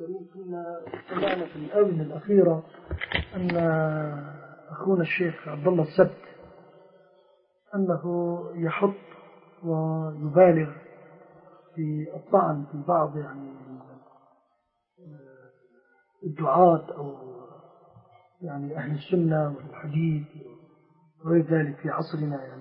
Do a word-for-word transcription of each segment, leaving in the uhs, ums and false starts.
الكريم، كنا سمعنا في الآونة الأخيرة أن أخونا الشيخ عبد الله السبت أنه يحط ويبالغ في الطعن في بعض يعني الدعاة أو يعني أهل السنة والحديث وغير ذلك في عصرنا، يعني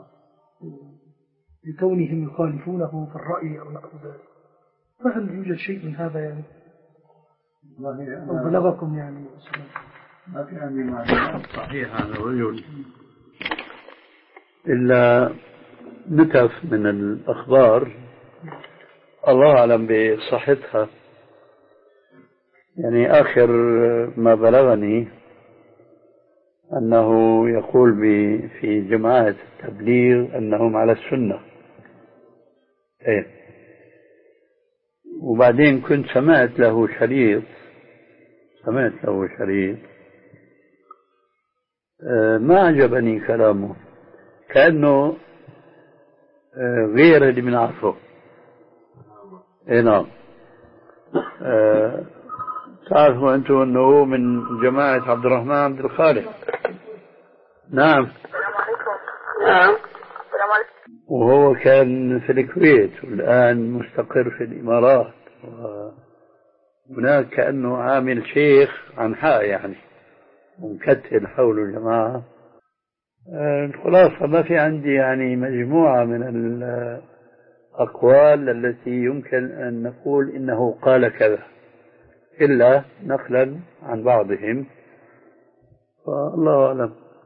لكونهم يخالفونه في الرأي أو نحو ذلك. فهل يوجد شيء من هذا يعني أو بلغكم يعني؟ ما في عندي معلومات صحيحة عن الرجل إلا نتف من الأخبار الله أعلم بصحتها. يعني آخر ما بلغني أنه يقول في جماعة التبليغ أنهم على السنة. إيه. وبعدين كنت سمعت له شريط سمعت له شريط آه ما عجبني كلامه، كأنه آه غير اللي بنعرفه. إيه نعم. آه تعرفوا أنتم أنه من جماعة عبد الرحمن عبد الخالق. نعم. السلام عليكم. نعم. السلام عليكم. وهو كان في الكويت والآن مستقر في الإمارات، وهناك كأنه عامل شيخ عن حق يعني ومكتل حوله الجماعة. الخلاصة ما في عندي يعني مجموعة من الأقوال التي يمكن أن نقول إنه قال كذا إلا نقلا عن بعضهم، فالله أعلم.